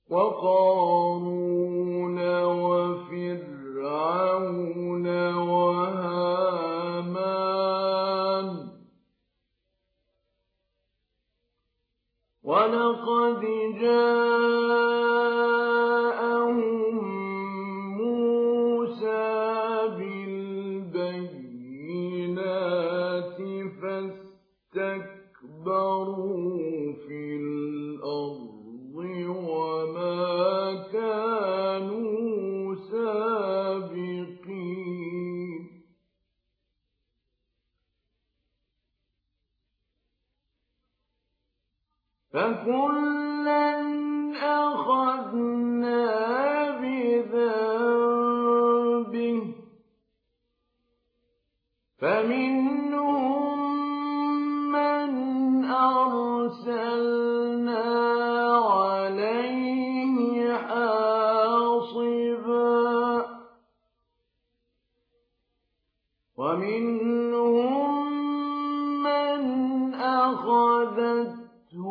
وقارون وفرعون وهامان ولقد جاءهم موسى بالبينات فاستكبروا في الأرض وما كانوا سابقين فكلا أخذنا بذنبه فمنهم من أرسلنا عليه حاصبا ومنهم من أخذته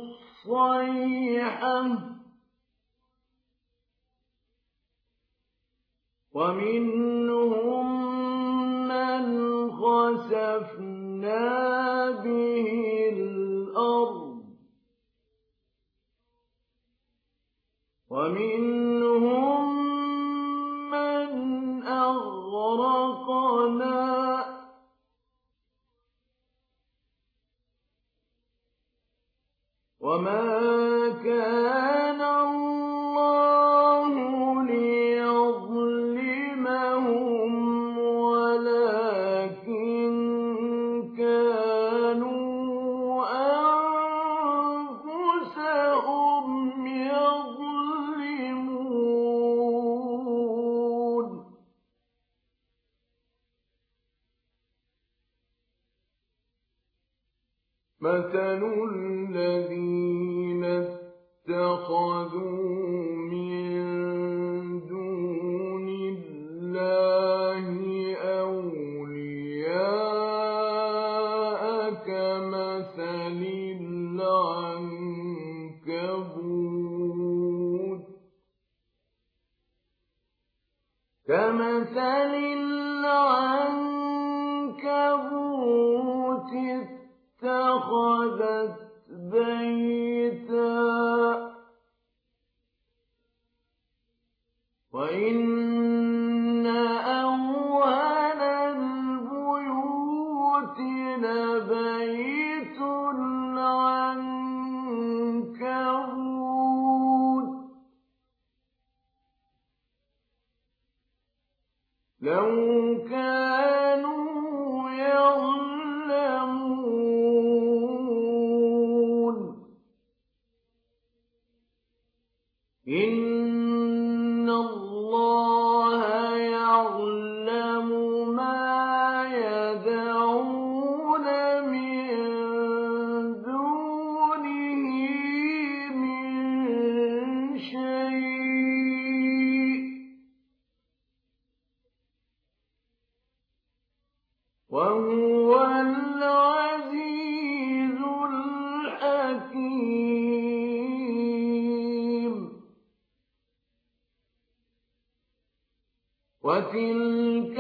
الصيحة ومنهم من خسفنا به الأرض ومنهم من أغرقنا وما كان الله ليظلمهم ولكن كانوا أنفسهم يظلمون مثل الذين اتخذوا من دون الله أولياء كمثل العنكبوت اتخذت بيتا وإن أوهن البيوت لبيت العنكبوت لو كانوا يعلمون إن الله يعلم ما يدعون من دونه من شيء وهو العزيز الحكيم وتلك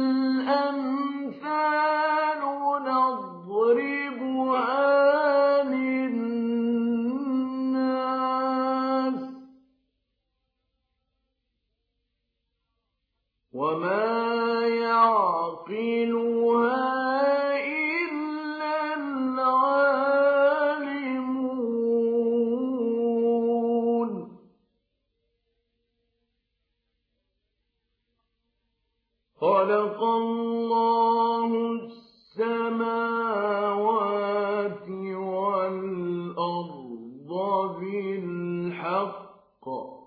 الأمثال نضربها للناس وما يعقلها إلا العالمون خلق الله السماوات والأرض بالحق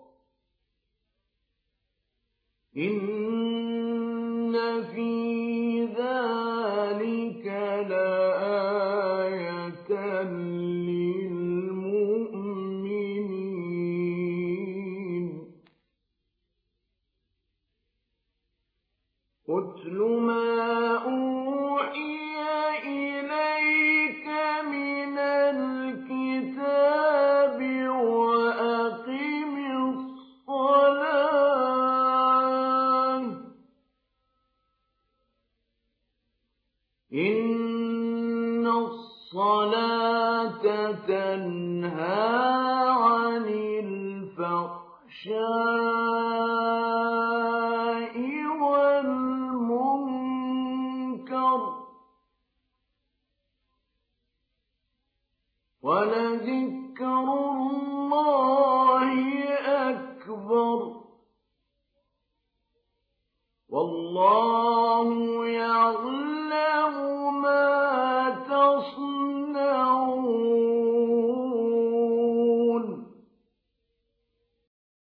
إن في ذلك لآية للمؤمنين اتل ما أوحي إليك من الكتاب وأقم الصلاة تنهى عن الفحشاء والمنكر ولذكر الله أكبر والله يعلم